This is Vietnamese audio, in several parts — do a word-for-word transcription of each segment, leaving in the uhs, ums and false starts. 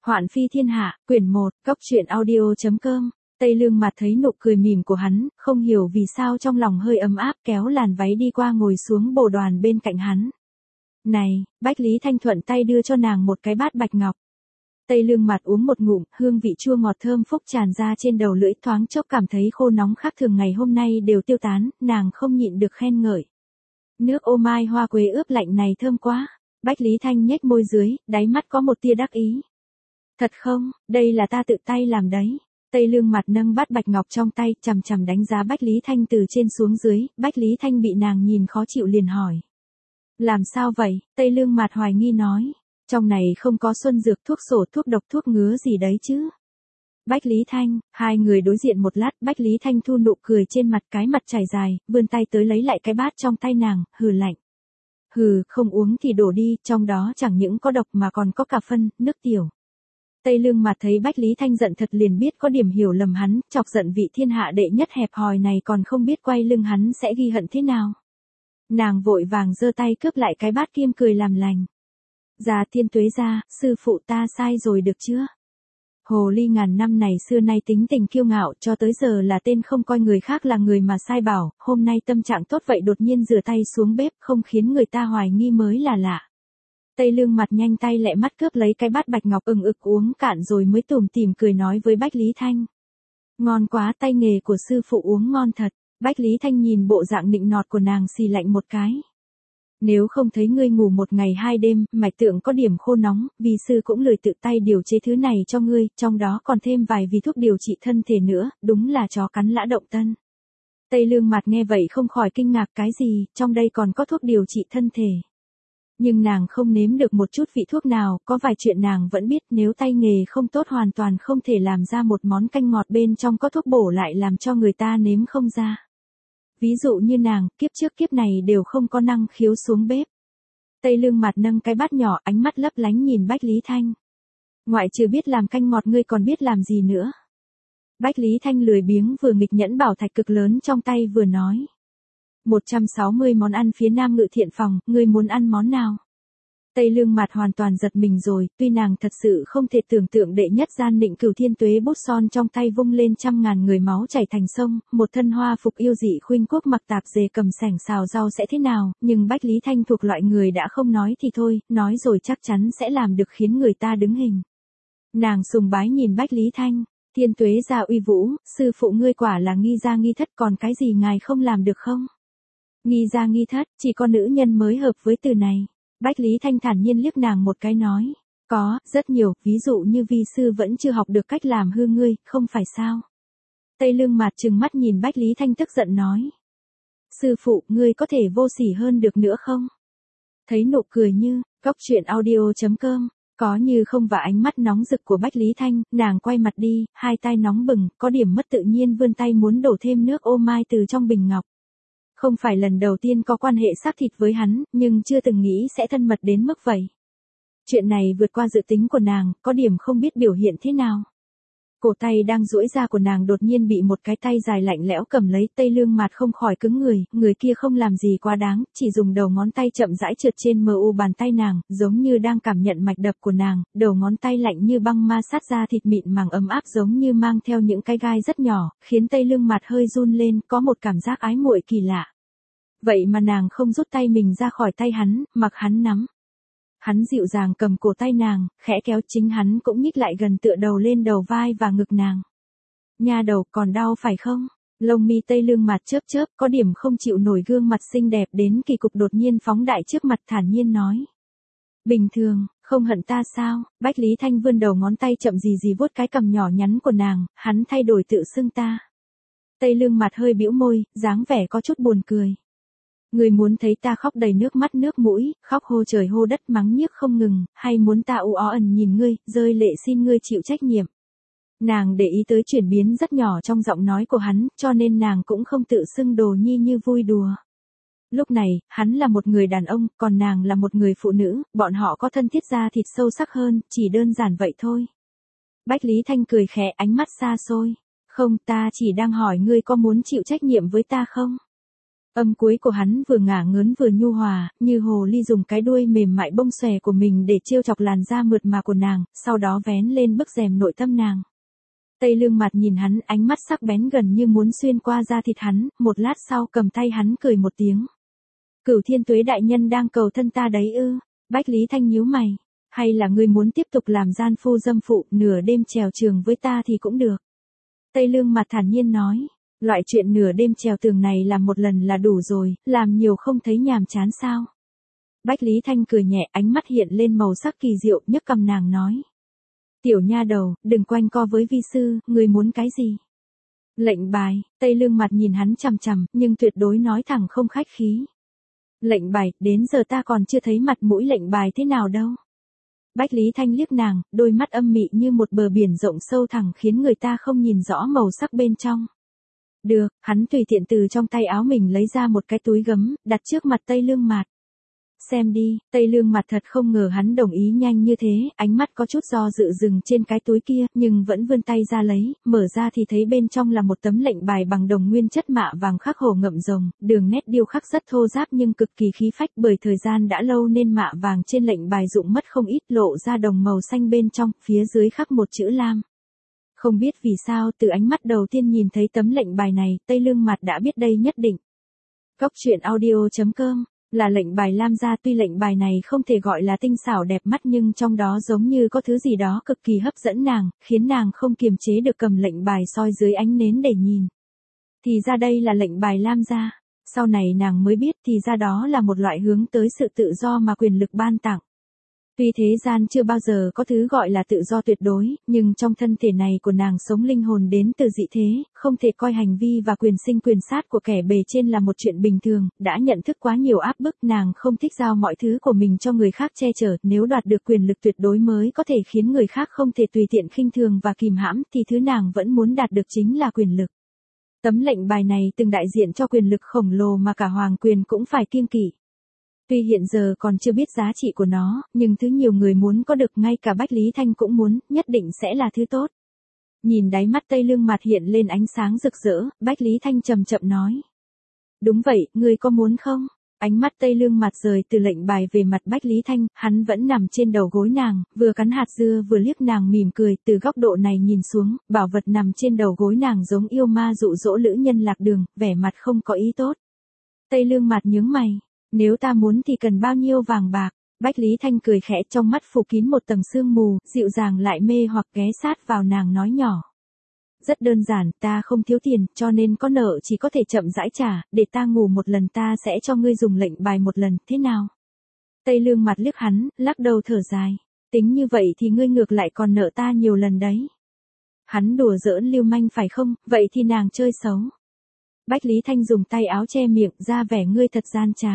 Hoạn phi thiên hạ, quyển một, cốc truyện audio.com. Tây Lương Mặt thấy nụ cười mỉm của hắn, không hiểu vì sao trong lòng hơi ấm áp, kéo làn váy đi qua ngồi xuống bồ đoàn bên cạnh hắn. Này, Bách Lý Thanh thuận tay đưa cho nàng một cái bát bạch ngọc. Tây Lương Mặt uống một ngụm, hương vị chua ngọt thơm phúc tràn ra trên đầu lưỡi, thoáng chốc cảm thấy khô nóng khác thường ngày hôm nay đều tiêu tán, nàng không nhịn được khen ngợi. Nước ô mai hoa quế ướp lạnh này thơm quá. Bách Lý Thanh nhếch môi dưới, đáy mắt có một tia đắc ý. Thật không, đây là ta tự tay làm đấy. Tây Lương Mặt nâng bát bạch ngọc trong tay, chằm chằm đánh giá Bách Lý Thanh từ trên xuống dưới. Bách Lý Thanh bị nàng nhìn khó chịu liền hỏi. Làm sao vậy? Tây Lương Mặt hoài nghi nói. Trong này không có xuân dược, thuốc sổ, thuốc độc, thuốc ngứa gì đấy chứ. Bách Lý Thanh, hai người đối diện một lát, Bách Lý Thanh thu nụ cười trên mặt, cái mặt trải dài, vươn tay tới lấy lại cái bát trong tay nàng, hừ lạnh. Hừ, không uống thì đổ đi, trong đó chẳng những có độc mà còn có cả phân, nước tiểu. Tây Lương Mặt thấy Bách Lý Thanh giận thật liền biết có điểm hiểu lầm hắn, chọc giận vị thiên hạ đệ nhất hẹp hòi này còn không biết quay lưng hắn sẽ ghi hận thế nào. Nàng vội vàng giơ tay cướp lại cái bát kim cười làm lành. Già Thiên Tuế ra, sư phụ ta sai rồi được chưa? Hồ ly ngàn năm này xưa nay tính tình kiêu ngạo, cho tới giờ là tên không coi người khác là người mà sai bảo, hôm nay tâm trạng tốt vậy đột nhiên rửa tay xuống bếp không khiến người ta hoài nghi mới là lạ. Tây Lương Mặt nhanh tay lẹ mắt cướp lấy cái bát bạch ngọc ừng ực uống cạn rồi mới tủm tỉm cười nói với Bách Lý Thanh. Ngon quá, tay nghề của sư phụ uống ngon thật. Bách Lý Thanh nhìn bộ dạng nịnh nọt của nàng xì lạnh một cái. Nếu không thấy ngươi ngủ một ngày hai đêm, mạch tượng có điểm khô nóng, vì sư cũng lười tự tay điều chế thứ này cho ngươi, trong đó còn thêm vài vị thuốc điều trị thân thể nữa, đúng là chó cắn lã động tân. Tây Lương Mặt nghe vậy không khỏi kinh ngạc, cái gì, trong đây còn có thuốc điều trị thân thể. Nhưng nàng không nếm được một chút vị thuốc nào, có vài chuyện nàng vẫn biết, nếu tay nghề không tốt hoàn toàn không thể làm ra một món canh ngọt bên trong có thuốc bổ lại làm cho người ta nếm không ra. Ví dụ như nàng, kiếp trước kiếp này đều không có năng khiếu xuống bếp. Tây Lương Mặt nâng cái bát nhỏ, ánh mắt lấp lánh nhìn Bách Lý Thanh. Ngoại trừ biết làm canh ngọt ngươi còn biết làm gì nữa? Bách Lý Thanh lười biếng vừa nghịch nhẫn bảo thạch cực lớn trong tay vừa nói. một trăm sáu mươi món ăn phía Nam Ngự Thiện Phòng, ngươi muốn ăn món nào? Tây Lương Mặt hoàn toàn giật mình rồi, tuy nàng thật sự không thể tưởng tượng đệ nhất gian nịnh Cửu Thiên Tuế bút son trong tay vung lên trăm ngàn người máu chảy thành sông, một thân hoa phục yêu dị khuynh quốc mặc tạp dề cầm sảnh xào rau sẽ thế nào, nhưng Bách Lý Thanh thuộc loại người đã không nói thì thôi, nói rồi chắc chắn sẽ làm được khiến người ta đứng hình. Nàng sùng bái nhìn Bách Lý Thanh, Thiên Tuế gia uy vũ, sư phụ ngươi quả là nghi gia nghi thất, còn cái gì ngài không làm được không? Nghi gia nghi thất, chỉ có nữ nhân mới hợp với từ này. Bách Lý Thanh thản nhiên liếc nàng một cái nói, có, rất nhiều, ví dụ như vi sư vẫn chưa học được cách làm hư ngươi, không phải sao? Tây Lương Mặt trừng mắt nhìn Bách Lý Thanh tức giận nói. Sư phụ, ngươi có thể vô sỉ hơn được nữa không? Thấy nụ cười như, cốc truyện audio.com, có như không và ánh mắt nóng rực của Bách Lý Thanh, nàng quay mặt đi, hai tay nóng bừng, có điểm mất tự nhiên vươn tay muốn đổ thêm nước ô mai từ trong bình ngọc. Không phải lần đầu tiên có quan hệ xác thịt với hắn, nhưng chưa từng nghĩ sẽ thân mật đến mức vậy. Chuyện này vượt qua dự tính của nàng, có điểm không biết biểu hiện thế nào. Cổ tay đang duỗi ra của nàng đột nhiên bị một cái tay dài lạnh lẽo cầm lấy, Tây Lương Mặt không khỏi cứng người, người kia không làm gì quá đáng, chỉ dùng đầu ngón tay chậm rãi trượt trên mờ u bàn tay nàng, giống như đang cảm nhận mạch đập của nàng, đầu ngón tay lạnh như băng ma sát ra thịt mịn màng ấm áp giống như mang theo những cái gai rất nhỏ, khiến Tây Lương Mặt hơi run lên, có một cảm giác ái muội kỳ lạ. Vậy mà nàng không rút tay mình ra khỏi tay hắn, mặc hắn nắm. Hắn dịu dàng cầm cổ tay nàng, khẽ kéo, chính hắn cũng nhích lại gần tựa đầu lên đầu vai và ngực nàng. Nha đầu, còn đau phải không? Lông mi Tây Lương Mặt chớp chớp, có điểm không chịu nổi gương mặt xinh đẹp đến kỳ cục đột nhiên phóng đại trước mặt thản nhiên nói. Bình thường, không hận ta sao? Bách Lý Thanh vươn đầu ngón tay chậm gì gì vuốt cái cằm nhỏ nhắn của nàng, hắn thay đổi tự xưng ta. Tây Lương Mặt hơi bĩu môi, dáng vẻ có chút buồn cười. Ngươi muốn thấy ta khóc đầy nước mắt nước mũi, khóc hô trời hô đất mắng nhiếc không ngừng, hay muốn ta u ó ẩn nhìn ngươi, rơi lệ xin ngươi chịu trách nhiệm. Nàng để ý tới chuyển biến rất nhỏ trong giọng nói của hắn, cho nên nàng cũng không tự xưng đồ nhi như vui đùa. Lúc này, hắn là một người đàn ông, còn nàng là một người phụ nữ, bọn họ có thân thiết da thịt sâu sắc hơn, chỉ đơn giản vậy thôi. Bách Lý Thanh cười khẽ, ánh mắt xa xôi. Không, ta chỉ đang hỏi ngươi có muốn chịu trách nhiệm với ta không? Âm cuối của hắn vừa ngả ngớn vừa nhu hòa, như hồ ly dùng cái đuôi mềm mại bông xòe của mình để trêu chọc làn da mượt mà của nàng, sau đó vén lên bức rèm nội tâm nàng. Tây Lương Mặt nhìn hắn, ánh mắt sắc bén gần như muốn xuyên qua da thịt hắn, một lát sau cầm tay hắn cười một tiếng. Cửu Thiên Tuế đại nhân đang cầu thân ta đấy ư? Bách Lý Thanh nhíu mày, hay là ngươi muốn tiếp tục làm gian phu dâm phụ, nửa đêm trèo trường với ta thì cũng được. Tây Lương Mặt thản nhiên nói, loại chuyện nửa đêm trèo tường này làm một lần là đủ rồi, làm nhiều không thấy nhàm chán sao? Bách Lý Thanh cười nhẹ, ánh mắt hiện lên màu sắc kỳ diệu, nhấc cầm nàng nói. Tiểu nha đầu, đừng quanh co với vi sư, ngươi muốn cái gì? Lệnh bài. Tây Lương Mặt nhìn hắn chằm chằm, nhưng tuyệt đối nói thẳng không khách khí. Lệnh bài, đến giờ ta còn chưa thấy mặt mũi lệnh bài thế nào đâu. Bách Lý Thanh liếc nàng, đôi mắt âm mị như một bờ biển rộng sâu thẳng khiến người ta không nhìn rõ màu sắc bên trong. Được, hắn tùy tiện từ trong tay áo mình lấy ra một cái túi gấm, đặt trước mặt Tây Lương Mạt. Xem đi, Tây Lương Mặt thật không ngờ hắn đồng ý nhanh như thế, ánh mắt có chút do dự dừng trên cái túi kia, nhưng vẫn vươn tay ra lấy, mở ra thì thấy bên trong là một tấm lệnh bài bằng đồng nguyên chất mạ vàng khắc hổ ngậm rồng, đường nét điêu khắc rất thô ráp nhưng cực kỳ khí phách, bởi thời gian đã lâu nên mạ vàng trên lệnh bài rụng mất không ít, lộ ra đồng màu xanh bên trong, phía dưới khắc một chữ lam. Không biết vì sao, từ ánh mắt đầu tiên nhìn thấy tấm lệnh bài này, Tây Lương Mặt đã biết đây nhất định. Cốc truyện audio chấm com là lệnh bài lam gia, tuy lệnh bài này không thể gọi là tinh xảo đẹp mắt nhưng trong đó giống như có thứ gì đó cực kỳ hấp dẫn nàng, khiến nàng không kiềm chế được cầm lệnh bài soi dưới ánh nến để nhìn. Thì ra đây là lệnh bài lam gia, sau này nàng mới biết thì ra đó là một loại hướng tới sự tự do mà quyền lực ban tặng. Tuy thế gian chưa bao giờ có thứ gọi là tự do tuyệt đối, nhưng trong thân thể này của nàng sống linh hồn đến từ dị thế, không thể coi hành vi và quyền sinh quyền sát của kẻ bề trên là một chuyện bình thường, đã nhận thức quá nhiều áp bức, nàng không thích giao mọi thứ của mình cho người khác che chở, nếu đoạt được quyền lực tuyệt đối mới có thể khiến người khác không thể tùy tiện khinh thường và kìm hãm, thì thứ nàng vẫn muốn đạt được chính là quyền lực. Tấm lệnh bài này từng đại diện cho quyền lực khổng lồ mà cả hoàng quyền cũng phải kiêng kỵ. Tuy hiện giờ còn chưa biết giá trị của nó, nhưng thứ nhiều người muốn có được, ngay cả Bách Lý Thanh cũng muốn, nhất định sẽ là thứ tốt. Nhìn đáy mắt Tây Lương Mặt hiện lên ánh sáng rực rỡ, Bách Lý Thanh chậm chậm nói. Đúng vậy, ngươi có muốn không? Ánh mắt Tây Lương Mặt rời từ lệnh bài về mặt Bách Lý Thanh, hắn vẫn nằm trên đầu gối nàng, vừa cắn hạt dưa vừa liếc nàng mỉm cười, từ góc độ này nhìn xuống, bảo vật nằm trên đầu gối nàng giống yêu ma dụ dỗ lữ nhân lạc đường, vẻ mặt không có ý tốt. Tây Lương Mặt nhướng mày. Nếu ta muốn thì cần bao nhiêu vàng bạc? Bách Lý Thanh cười khẽ, trong mắt phủ kín một tầng sương mù, dịu dàng lại mê hoặc, ghé sát vào nàng nói nhỏ. Rất đơn giản, ta không thiếu tiền, cho nên có nợ chỉ có thể chậm rãi trả, để ta ngủ một lần ta sẽ cho ngươi dùng lệnh bài một lần, thế nào? Tây Lương Mặt liếc hắn, lắc đầu thở dài. Tính như vậy thì ngươi ngược lại còn nợ ta nhiều lần đấy. Hắn đùa giỡn lưu manh phải không, vậy thì nàng chơi xấu. Bách Lý Thanh dùng tay áo che miệng, ra vẻ ngươi thật gian trá.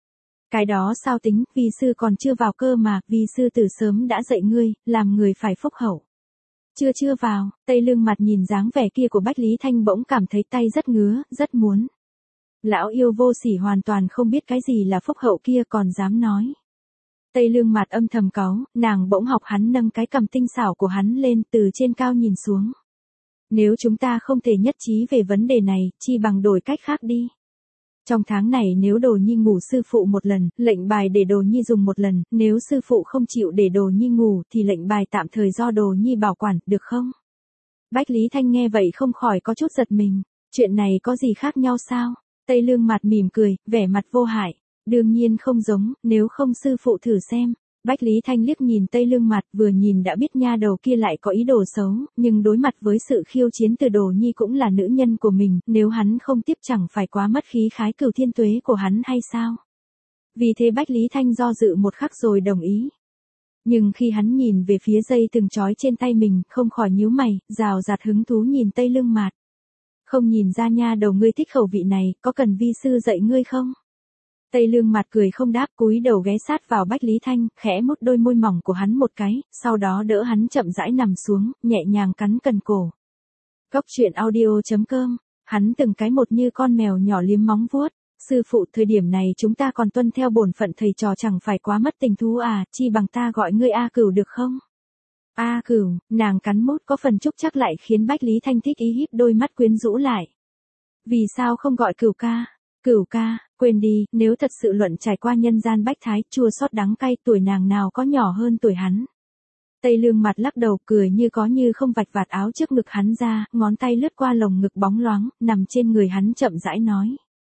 Cái đó sao tính, vi sư còn chưa vào cơ mà, vi sư từ sớm đã dạy ngươi, làm người phải phúc hậu. Chưa chưa vào, Tây Lương Mặt nhìn dáng vẻ kia của Bách Lý Thanh bỗng cảm thấy tay rất ngứa, rất muốn. Lão yêu vô sỉ hoàn toàn không biết cái gì là phúc hậu kia còn dám nói. Tây Lương Mặt âm thầm cáu, nàng bỗng học hắn nâng cái cằm tinh xảo của hắn lên từ trên cao nhìn xuống. Nếu chúng ta không thể nhất trí về vấn đề này, chi bằng đổi cách khác đi. Trong tháng này nếu Đồ Nhi ngủ sư phụ một lần, lệnh bài để Đồ Nhi dùng một lần, nếu sư phụ không chịu để Đồ Nhi ngủ thì lệnh bài tạm thời do Đồ Nhi bảo quản, được không? Bách Lý Thanh nghe vậy không khỏi có chút giật mình, chuyện này có gì khác nhau sao? Tây Lương Mặt mỉm cười, vẻ mặt vô hại, đương nhiên không giống, nếu không sư phụ thử xem. Bách Lý Thanh liếc nhìn Tây Lương Mặt, vừa nhìn đã biết nha đầu kia lại có ý đồ xấu, nhưng đối mặt với sự khiêu chiến từ Đồ Nhi cũng là nữ nhân của mình, nếu hắn không tiếp chẳng phải quá mất khí khái Cửu Thiên Tuế của hắn hay sao? Vì thế Bách Lý Thanh do dự một khắc rồi đồng ý. Nhưng khi hắn nhìn về phía dây từng trói trên tay mình, không khỏi nhíu mày, rào rạt hứng thú nhìn Tây Lương Mặt. Không nhìn ra nha đầu ngươi thích khẩu vị này, có cần vi sư dạy ngươi không? Tây Lương Mặt cười không đáp, cúi đầu ghé sát vào Bách Lý Thanh, khẽ mút đôi môi mỏng của hắn một cái, sau đó đỡ hắn chậm rãi nằm xuống, nhẹ nhàng cắn cần cổ. Cốc truyện audio chấm com, hắn từng cái một như con mèo nhỏ liếm móng vuốt. Sư phụ, thời điểm này chúng ta còn tuân theo bổn phận thầy trò chẳng phải quá mất tình thú à, chi bằng ta gọi ngươi A Cửu được không? A Cửu, nàng cắn mút có phần trúc chắc lại khiến Bách Lý Thanh thích ý híp đôi mắt quyến rũ lại. Vì sao không gọi Cửu ca? Cửu ca, quên đi, nếu thật sự luận trải qua nhân gian bách thái, chua xót đắng cay, tuổi nàng nào có nhỏ hơn tuổi hắn. Tây Lương mặt lắc đầu cười như có như không, vạch vạt áo trước ngực hắn ra, ngón tay lướt qua lồng ngực bóng loáng, nằm trên người hắn chậm rãi nói.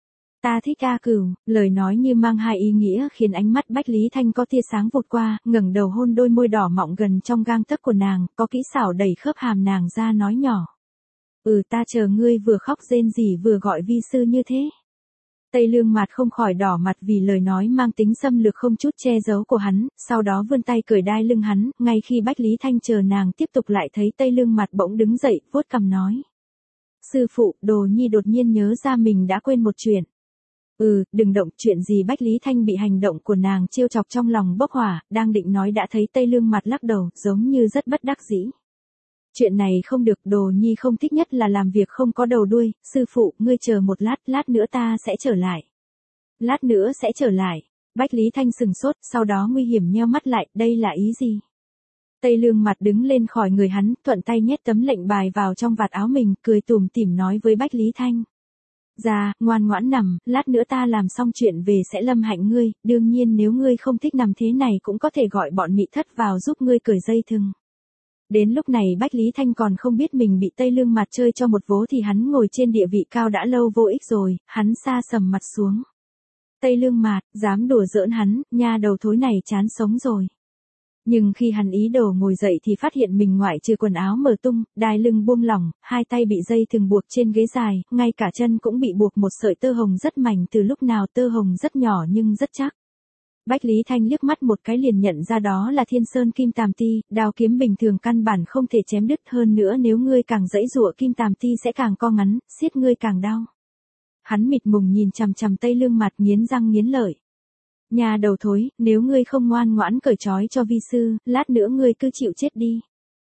Ta thích A Cửu, lời nói như mang hai ý nghĩa khiến ánh mắt Bách Lý Thanh có tia sáng vụt qua, ngẩng đầu hôn đôi môi đỏ mọng gần trong gang tấc của nàng, có kỹ xảo đẩy khớp hàm nàng ra nói nhỏ. Ừ, ta chờ ngươi vừa khóc rên rỉ vừa gọi vi sư như thế. Tây Lương mặt không khỏi đỏ mặt vì lời nói mang tính xâm lược không chút che giấu của hắn, sau đó vươn tay cởi đai lưng hắn, ngay khi Bách Lý Thanh chờ nàng tiếp tục lại thấy Tây Lương mặt bỗng đứng dậy, vuốt cằm nói. Sư phụ, Đồ Nhi đột nhiên nhớ ra mình đã quên một chuyện. Ừ, đừng động, chuyện gì? Bách Lý Thanh bị hành động của nàng trêu chọc trong lòng bốc hỏa, đang định nói đã thấy Tây Lương mặt lắc đầu, giống như rất bất đắc dĩ. Chuyện này không được, Đồ Nhi không thích nhất là làm việc không có đầu đuôi, sư phụ, ngươi chờ một lát, lát nữa ta sẽ trở lại. Lát nữa sẽ trở lại. Bách Lý Thanh sừng sốt, sau đó nguy hiểm nheo mắt lại, đây là ý gì? Tây Lương mặt đứng lên khỏi người hắn, thuận tay nhét tấm lệnh bài vào trong vạt áo mình, cười tủm tỉm nói với Bách Lý Thanh. Dạ, ngoan ngoãn nằm, lát nữa ta làm xong chuyện về sẽ lâm hạnh ngươi, đương nhiên nếu ngươi không thích nằm thế này cũng có thể gọi bọn mị thất vào giúp ngươi cởi dây thừng. Đến lúc này Bách Lý Thanh còn không biết mình bị Tây Lương mặt chơi cho một vố thì hắn ngồi trên địa vị cao đã lâu vô ích rồi, hắn sa sầm mặt xuống. Tây Lương mặt, dám đùa giỡn hắn, nha đầu thối này chán sống rồi. Nhưng khi hắn ý đồ ngồi dậy thì phát hiện mình ngoại trừ quần áo mở tung, đai lưng buông lỏng, hai tay bị dây thừng buộc trên ghế dài, ngay cả chân cũng bị buộc một sợi tơ hồng rất mảnh, từ lúc nào tơ hồng rất nhỏ nhưng rất chắc. Bách Lý Thanh liếc mắt một cái liền nhận ra đó là Thiên Sơn Kim Tàm Ti, đao kiếm bình thường căn bản không thể chém đứt, hơn nữa nếu ngươi càng giãy giụa Kim Tàm Ti sẽ càng co ngắn, siết ngươi càng đau. Hắn mịt mùng nhìn chằm chằm Tây Lương mặt nghiến răng nghiến lợi. Nhà đầu thối, nếu ngươi không ngoan ngoãn cởi trói cho vi sư, lát nữa ngươi cứ chịu chết đi.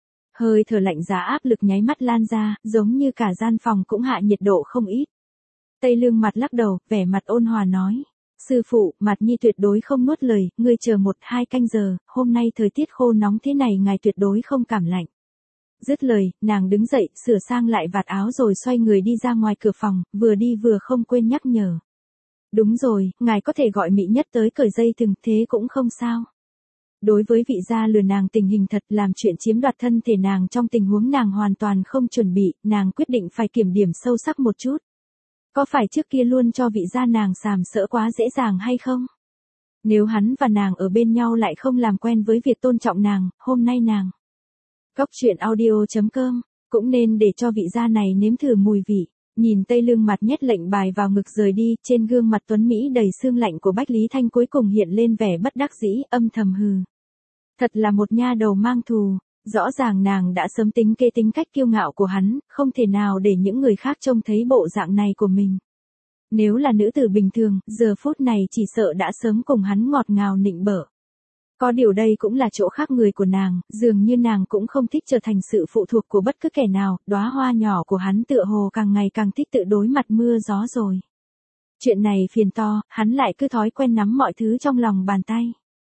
Hơi thở lạnh giá áp lực nháy mắt lan ra, giống như cả gian phòng cũng hạ nhiệt độ không ít. Tây Lương mặt lắc đầu, vẻ mặt ôn hòa nói. Sư phụ, mặt nhi tuyệt đối không nuốt lời, ngươi chờ một hai canh giờ, hôm nay thời tiết khô nóng thế này ngài tuyệt đối không cảm lạnh. Dứt lời, nàng đứng dậy, sửa sang lại vạt áo rồi xoay người đi ra ngoài cửa phòng, vừa đi vừa không quên nhắc nhở. Đúng rồi, ngài có thể gọi Mị Nhất tới cởi dây thừng, thế cũng không sao. Đối với vị gia lừa nàng tình hình thật, làm chuyện chiếm đoạt thân thể nàng trong tình huống nàng hoàn toàn không chuẩn bị, nàng quyết định phải kiểm điểm sâu sắc một chút. Có phải trước kia luôn cho vị gia nàng sàm sỡ quá dễ dàng hay không? Nếu hắn và nàng ở bên nhau lại không làm quen với việc tôn trọng nàng, hôm nay nàng. Cóc truyện audio chấm com, cũng nên để cho vị gia này nếm thử mùi vị. Nhìn Tây Lương mặt nhét lệnh bài vào ngực rời đi, trên gương mặt tuấn Mỹ đầy sương lạnh của Bách Lý Thanh cuối cùng hiện lên vẻ bất đắc dĩ, âm thầm hừ. Thật là một nha đầu mang thù, rõ ràng nàng đã sớm tính kế tính cách kiêu ngạo của hắn, không thể nào để những người khác trông thấy bộ dạng này của mình. Nếu là nữ tử bình thường, giờ phút này chỉ sợ đã sớm cùng hắn ngọt ngào nịnh bợ. Có điều đây cũng là chỗ khác người của nàng, dường như nàng cũng không thích trở thành sự phụ thuộc của bất cứ kẻ nào, đóa hoa nhỏ của hắn tựa hồ càng ngày càng thích tự đối mặt mưa gió rồi. Chuyện này phiền to, hắn lại cứ thói quen nắm mọi thứ trong lòng bàn tay.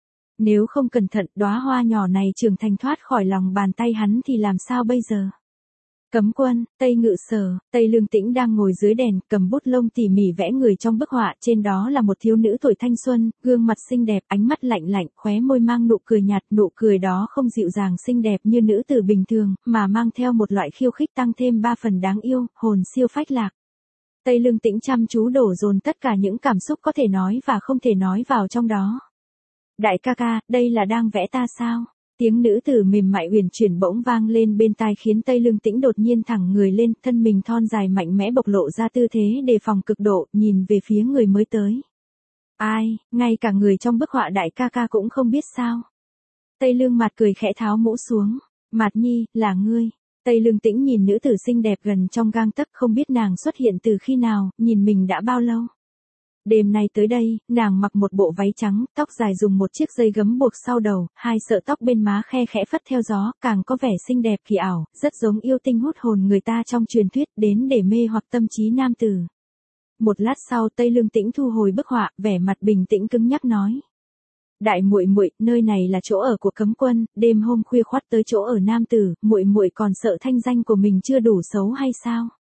Nếu không cẩn thận, đóa hoa nhỏ này trưởng thành thoát khỏi lòng bàn tay hắn thì làm sao bây giờ? Cấm quân, Tây Ngự Sở, Tây Lương Tĩnh đang ngồi dưới đèn, cầm bút lông tỉ mỉ vẽ người trong bức họa, trên đó là một thiếu nữ tuổi thanh xuân, gương mặt xinh đẹp, ánh mắt lạnh lạnh, khóe môi mang nụ cười nhạt, nụ cười đó không dịu dàng xinh đẹp như nữ tử bình thường, mà mang theo một loại khiêu khích tăng thêm ba phần đáng yêu, hồn siêu phách lạc. Tây Lương Tĩnh chăm chú đổ dồn tất cả những cảm xúc có thể nói và không thể nói vào trong đó. Đại ca ca, đây là đang vẽ ta sao? Tiếng nữ tử mềm mại uyển chuyển bỗng vang lên bên tai khiến Tây Lương Tĩnh đột nhiên thẳng người lên, thân mình thon dài mạnh mẽ bộc lộ ra tư thế đề phòng cực độ, nhìn về phía người mới tới. Ai, ngay cả người trong bức họa đại ca ca cũng không biết sao? Tây Lương mặt cười khẽ tháo mũ xuống. Mạt Nhi, là ngươi. Tây Lương Tĩnh nhìn nữ tử xinh đẹp gần trong gang tấc, không biết nàng xuất hiện từ khi nào, nhìn mình đã bao lâu. Đêm nay tới đây, nàng mặc một bộ váy trắng, tóc dài dùng một chiếc dây gấm buộc sau đầu, hai sợi tóc bên má khe khẽ phất theo gió, càng có vẻ xinh đẹp kỳ ảo, rất giống yêu tinh hút hồn người ta trong truyền thuyết, đến để mê hoặc tâm trí nam tử. Một lát sau Tây Lương Tĩnh thu hồi bức họa, vẻ mặt bình tĩnh cứng nhắc nói. Đại muội muội, nơi này là chỗ ở của cấm quân, đêm hôm khuya khoắt tới chỗ ở nam tử, muội muội còn sợ thanh danh của mình chưa đủ xấu hay sao?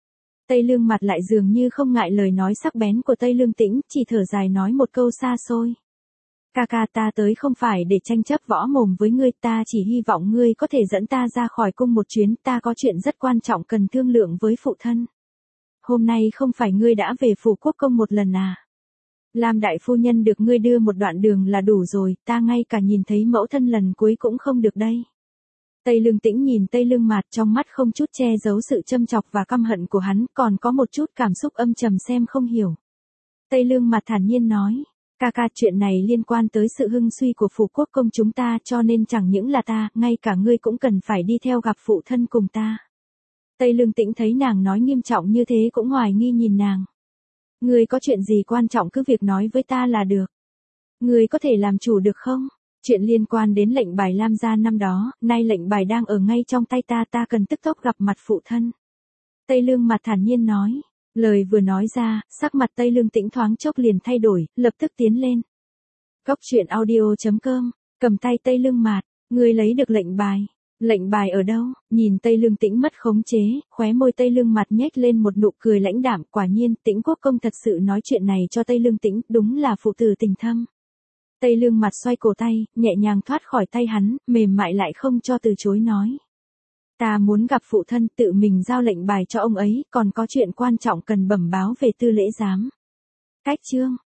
Tây Lương Mặt lại dường như không ngại lời nói sắc bén của Tây Lương Tĩnh, chỉ thở dài nói một câu xa xôi. Ca ca, ta tới không phải để tranh chấp võ mồm với ngươi, ta chỉ hy vọng ngươi có thể dẫn ta ra khỏi cung một chuyến, ta có chuyện rất quan trọng cần thương lượng với phụ thân. Hôm nay không phải ngươi đã về phủ quốc công một lần à? Lam đại phu nhân được ngươi đưa một đoạn đường là đủ rồi, ta ngay cả nhìn thấy mẫu thân lần cuối cũng không được đây. Tây Lương Tĩnh nhìn Tây Lương Mạt, trong mắt không chút che giấu sự châm chọc và căm hận của hắn, còn có một chút cảm xúc âm trầm xem không hiểu. Tây Lương Mạt thản nhiên nói, ca ca, chuyện này liên quan tới sự hưng suy của phủ quốc công chúng ta, cho nên chẳng những là ta, ngay cả ngươi cũng cần phải đi theo gặp phụ thân cùng ta. Tây Lương Tĩnh thấy nàng nói nghiêm trọng như thế cũng hoài nghi nhìn nàng. Ngươi có chuyện gì quan trọng cứ việc nói với ta là được. Ngươi có thể làm chủ được không? Chuyện liên quan đến lệnh bài Lam gia năm đó, nay lệnh bài đang ở ngay trong tay ta, ta cần tức tốc gặp mặt phụ thân. Tây Lương Mặt thản nhiên nói. Lời vừa nói ra, sắc mặt Tây Lương Tĩnh thoáng chốc liền thay đổi, lập tức tiến lên. Góc truyện audio chấm com, cầm tay Tây Lương Mạt, ngươi lấy được lệnh bài. Lệnh bài ở đâu? Nhìn Tây Lương Tĩnh mất khống chế, khóe môi Tây Lương Mạt nhếch lên một nụ cười lãnh đạm, quả nhiên, Tĩnh quốc công thật sự nói chuyện này cho Tây Lương Tĩnh, đúng là phụ tử tình thâm. Tây Lương Mạt xoay cổ tay, nhẹ nhàng thoát khỏi tay hắn, mềm mại lại không cho từ chối nói. Ta muốn gặp phụ thân, tự mình giao lệnh bài cho ông ấy, còn có chuyện quan trọng cần bẩm báo về Tư Lễ Giám. Cách chương